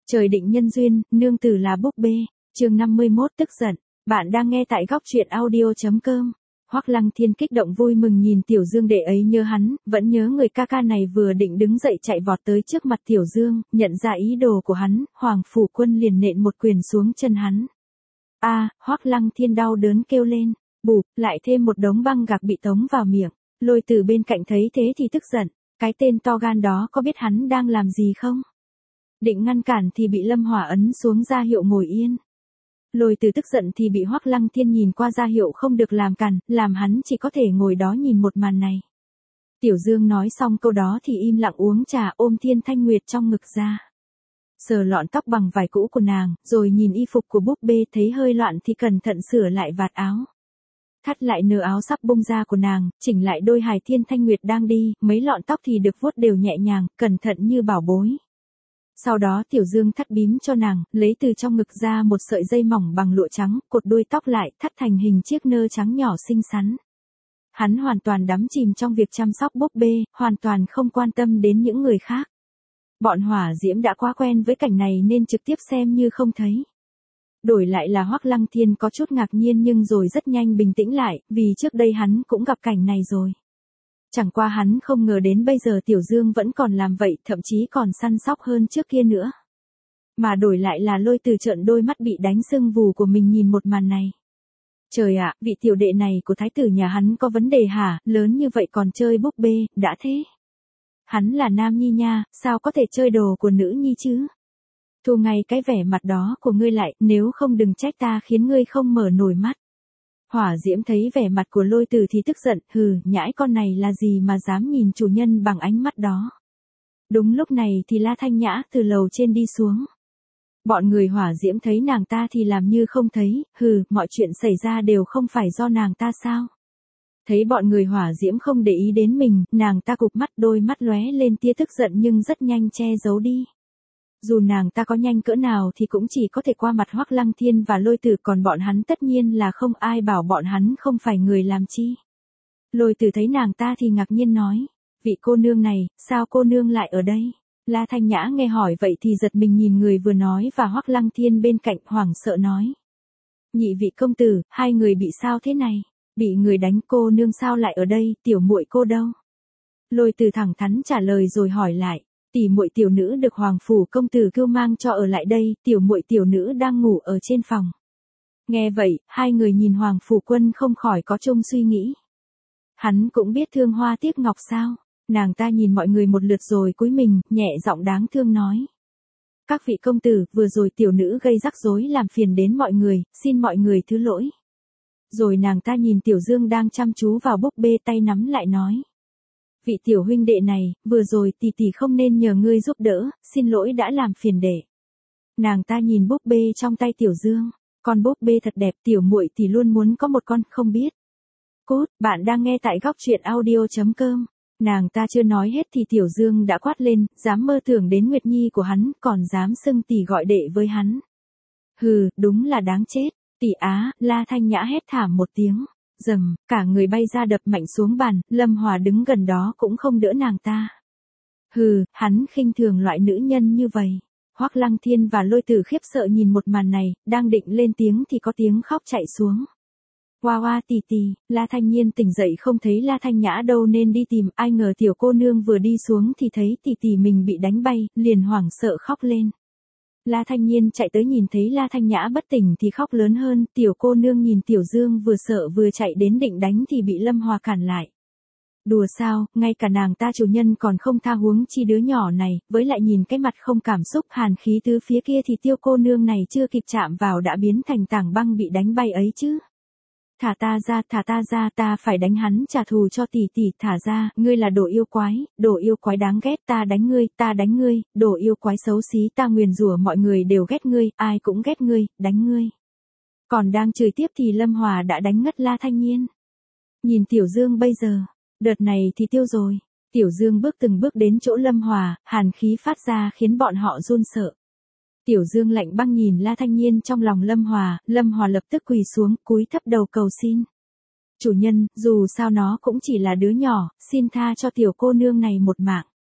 Trời định nhân duyên, nương tử là búp bê. Chương 51 tức giận. Bạn đang nghe tại góc truyện audio.com. Hoắc Lăng Thiên kích động vui mừng nhìn Tiểu Dương đệ ấy nhớ hắn, vẫn nhớ người ca ca này vừa định đứng dậy chạy vọt tới trước mặt Tiểu Dương, nhận ra ý đồ của hắn, Hoàng Phủ Quân liền nện một quyền xuống chân hắn. Hoắc Lăng Thiên đau đớn kêu lên, bụp, lại thêm một đống băng gạc bị tống vào miệng. Lôi Từ bên cạnh thấy thế thì tức giận, cái tên to gan đó có biết hắn đang làm gì không? Định ngăn cản thì bị Lâm Hòa ấn xuống ra hiệu ngồi yên. Lôi Từ tức giận thì bị Hoắc Lăng Thiên nhìn qua ra hiệu không được làm cản, làm hắn chỉ có thể ngồi đó nhìn một màn này. Tiểu Dương nói xong câu đó thì im lặng uống trà, ôm Thiên Thanh Nguyệt trong ngực ra. Sờ lọn tóc bằng vải cũ của nàng, rồi nhìn y phục của búp bê thấy hơi loạn thì cẩn thận sửa lại vạt áo. Thắt lại nơ áo sắp bung ra của nàng, chỉnh lại đôi hài Thiên Thanh Nguyệt đang đi, mấy lọn tóc thì được vuốt đều nhẹ nhàng, cẩn thận như bảo bối. Sau đó Tiểu Dương thắt bím cho nàng, lấy từ trong ngực ra một sợi dây mỏng bằng lụa trắng, cột đuôi tóc lại, thắt thành hình chiếc nơ trắng nhỏ xinh xắn. Hắn hoàn toàn đắm chìm trong việc chăm sóc búp bê, hoàn toàn không quan tâm đến những người khác. Bọn Hỏa Diễm đã quá quen với cảnh này nên trực tiếp xem như không thấy. Đổi lại là Hoắc Lăng Thiên có chút ngạc nhiên nhưng rồi rất nhanh bình tĩnh lại, vì trước đây hắn cũng gặp cảnh này rồi. Chẳng qua hắn không ngờ đến bây giờ Tiểu Dương vẫn còn làm vậy, thậm chí còn săn sóc hơn trước kia nữa. Mà đổi lại là Lôi Từ trợn đôi mắt bị đánh sưng vù của mình nhìn một màn này. Trời ạ, vị tiểu đệ này của thái tử nhà hắn có vấn đề hả, lớn như vậy còn chơi búp bê, đã thế. Hắn là nam nhi nha, sao có thể chơi đồ của nữ nhi chứ? Thu ngay cái vẻ mặt đó của ngươi lại, nếu không đừng trách ta khiến ngươi không mở nổi mắt. Hỏa Diễm thấy vẻ mặt của Lôi Từ thì tức giận, nhãi con này là gì mà dám nhìn chủ nhân bằng ánh mắt đó. Đúng lúc này thì La Thanh Nhã từ lầu trên đi xuống. Bọn người Hỏa Diễm thấy nàng ta thì làm như không thấy, mọi chuyện xảy ra đều không phải do nàng ta sao. Thấy bọn người Hỏa Diễm không để ý đến mình, nàng ta cụp mắt, đôi mắt lóe lên tia tức giận nhưng rất nhanh che giấu đi. Dù nàng ta có nhanh cỡ nào thì cũng chỉ có thể qua mặt Hoắc Lăng Thiên và Lôi Từ, còn bọn hắn tất nhiên là không ai bảo bọn hắn không phải người làm chi. Lôi Từ thấy nàng ta thì ngạc nhiên nói, vị cô nương này, sao cô nương lại ở đây? La Thanh Nhã nghe hỏi vậy thì giật mình nhìn người vừa nói và Hoắc Lăng Thiên bên cạnh, hoảng sợ nói. Nhị vị công tử, hai người bị sao thế này? Bị người đánh, cô nương sao lại ở đây, tiểu muội cô đâu? Lôi Từ thẳng thắn trả lời rồi hỏi lại. Tỷ muội tiểu nữ được Hoàng Phủ công tử kêu mang cho ở lại đây, tiểu muội tiểu nữ đang ngủ ở trên phòng. Nghe vậy, hai người nhìn Hoàng Phủ Quân không khỏi có chung suy nghĩ. Hắn cũng biết thương hoa tiếc ngọc sao? Nàng ta nhìn mọi người một lượt rồi cúi mình, nhẹ giọng đáng thương nói. Các vị công tử, vừa rồi tiểu nữ gây rắc rối làm phiền đến mọi người, xin mọi người thứ lỗi. Rồi nàng ta nhìn Tiểu Dương đang chăm chú vào búp bê, tay nắm lại nói. Vị tiểu huynh đệ này, vừa rồi tỷ tỷ không nên nhờ ngươi giúp đỡ, xin lỗi đã làm phiền đệ. Nàng ta nhìn búp bê trong tay Tiểu Dương, con búp bê thật đẹp, tiểu muội tỷ luôn muốn có một con, không biết. Cốt, bạn đang nghe tại góc truyện audio.com. Nàng ta chưa nói hết thì Tiểu Dương đã quát lên, dám mơ tưởng đến Nguyệt Nhi của hắn, còn dám xưng tỷ gọi đệ với hắn. Đúng là đáng chết. Tỷ á, La Thanh Nhã hét thảm một tiếng. Rầm, cả người bay ra đập mạnh xuống bàn, Lâm Hòa đứng gần đó cũng không đỡ nàng ta. Hắn khinh thường loại nữ nhân như vậy. Hoắc Lăng Thiên và Lôi Từ khiếp sợ nhìn một màn này, đang định lên tiếng thì có tiếng khóc chạy xuống. Hoa tỷ tỷ, La Thanh Nhiên tỉnh dậy không thấy La Thanh Nhã đâu nên đi tìm, ai ngờ tiểu cô nương vừa đi xuống thì thấy tỷ tỷ mình bị đánh bay, liền hoảng sợ khóc lên. La Thanh Nhiên chạy tới nhìn thấy La Thanh Nhã bất tỉnh thì khóc lớn hơn, tiểu cô nương nhìn Tiểu Dương vừa sợ vừa chạy đến định đánh thì bị Lâm Hòa cản lại. Đùa sao, ngay cả nàng ta chủ nhân còn không tha huống chi đứa nhỏ này, với lại nhìn cái mặt không cảm xúc hàn khí từ phía kia thì tiêu cô nương này chưa kịp chạm vào đã biến thành tảng băng bị đánh bay ấy chứ. Thả ta ra, ta phải đánh hắn trả thù cho tỷ tỷ, thả ra, ngươi là đồ yêu quái đáng ghét, ta đánh ngươi, đồ yêu quái xấu xí, ta nguyền rủa mọi người đều ghét ngươi, ai cũng ghét ngươi, đánh ngươi. Còn đang chửi tiếp thì Lâm Hòa đã đánh ngất La Thanh Nhiên. Nhìn Tiểu Dương bây giờ, đợt này thì tiêu rồi. Tiểu Dương từng bước đến chỗ Lâm Hòa, hàn khí phát ra khiến bọn họ run sợ. Tiểu Dương lạnh băng nhìn La Thanh Nhiên trong lòng Lâm Hòa lập tức quỳ xuống, cúi thấp đầu cầu xin. Chủ nhân, dù sao nó cũng chỉ là đứa nhỏ, xin tha cho tiểu cô nương này một mạng.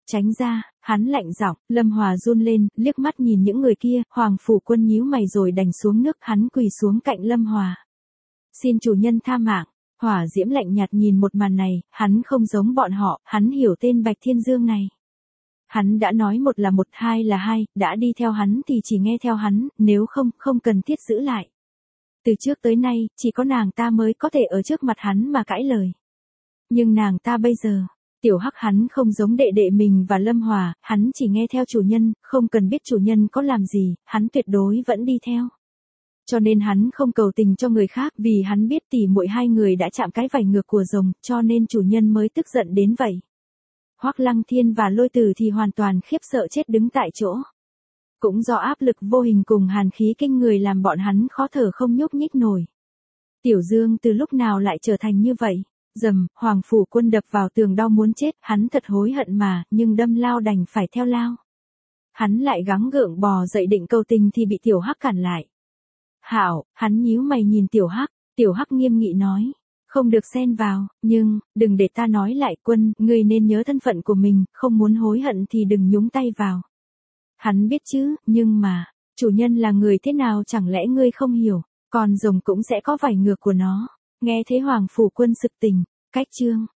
Tránh ra, hắn lạnh giọng, Lâm Hòa run lên, liếc mắt nhìn những người kia, Hoàng Phủ Quân nhíu mày rồi đành xuống nước, hắn quỳ xuống cạnh Lâm Hòa. Xin chủ nhân tha mạng. Hỏa Diễm lạnh nhạt nhìn một màn này, hắn không giống bọn họ, hắn hiểu tên Bạch Thiên Dương này. Hắn đã nói một là một, hai là hai, đã đi theo hắn thì chỉ nghe theo hắn, nếu không, không cần thiết giữ lại. Từ trước tới nay, chỉ có nàng ta mới có thể ở trước mặt hắn mà cãi lời. Nhưng nàng ta bây giờ, Tiểu Hắc hắn không giống đệ đệ mình và Lâm Hòa, hắn chỉ nghe theo chủ nhân, không cần biết chủ nhân có làm gì, hắn tuyệt đối vẫn đi theo. Cho nên hắn không cầu tình cho người khác vì hắn biết tỉ muội hai người đã chạm cái vảy ngược của rồng, cho nên chủ nhân mới tức giận đến vậy. Hoắc Lăng Thiên và Lôi Tử thì hoàn toàn khiếp sợ chết đứng tại chỗ. Cũng do áp lực vô hình cùng hàn khí kinh người làm bọn hắn khó thở không nhúc nhích nổi. Tiểu Dương từ lúc nào lại trở thành như vậy? Rầm, Hoàng Phủ Quân đập vào tường đau muốn chết, hắn thật hối hận mà, nhưng đâm lao đành phải theo lao. Hắn lại gắng gượng bò dậy định cầu tình thì bị Tiểu Hắc cản lại. Hảo, hắn nhíu mày nhìn Tiểu Hắc nghiêm nghị nói. Không được xen vào, nhưng, đừng để ta nói lại Quân, ngươi nên nhớ thân phận của mình, không muốn hối hận thì đừng nhúng tay vào. Hắn biết chứ, nhưng mà, chủ nhân là người thế nào chẳng lẽ ngươi không hiểu, còn rồng cũng sẽ có vảy ngược của nó. Nghe thế Hoàng Phủ Quân sực tỉnh, cách chương.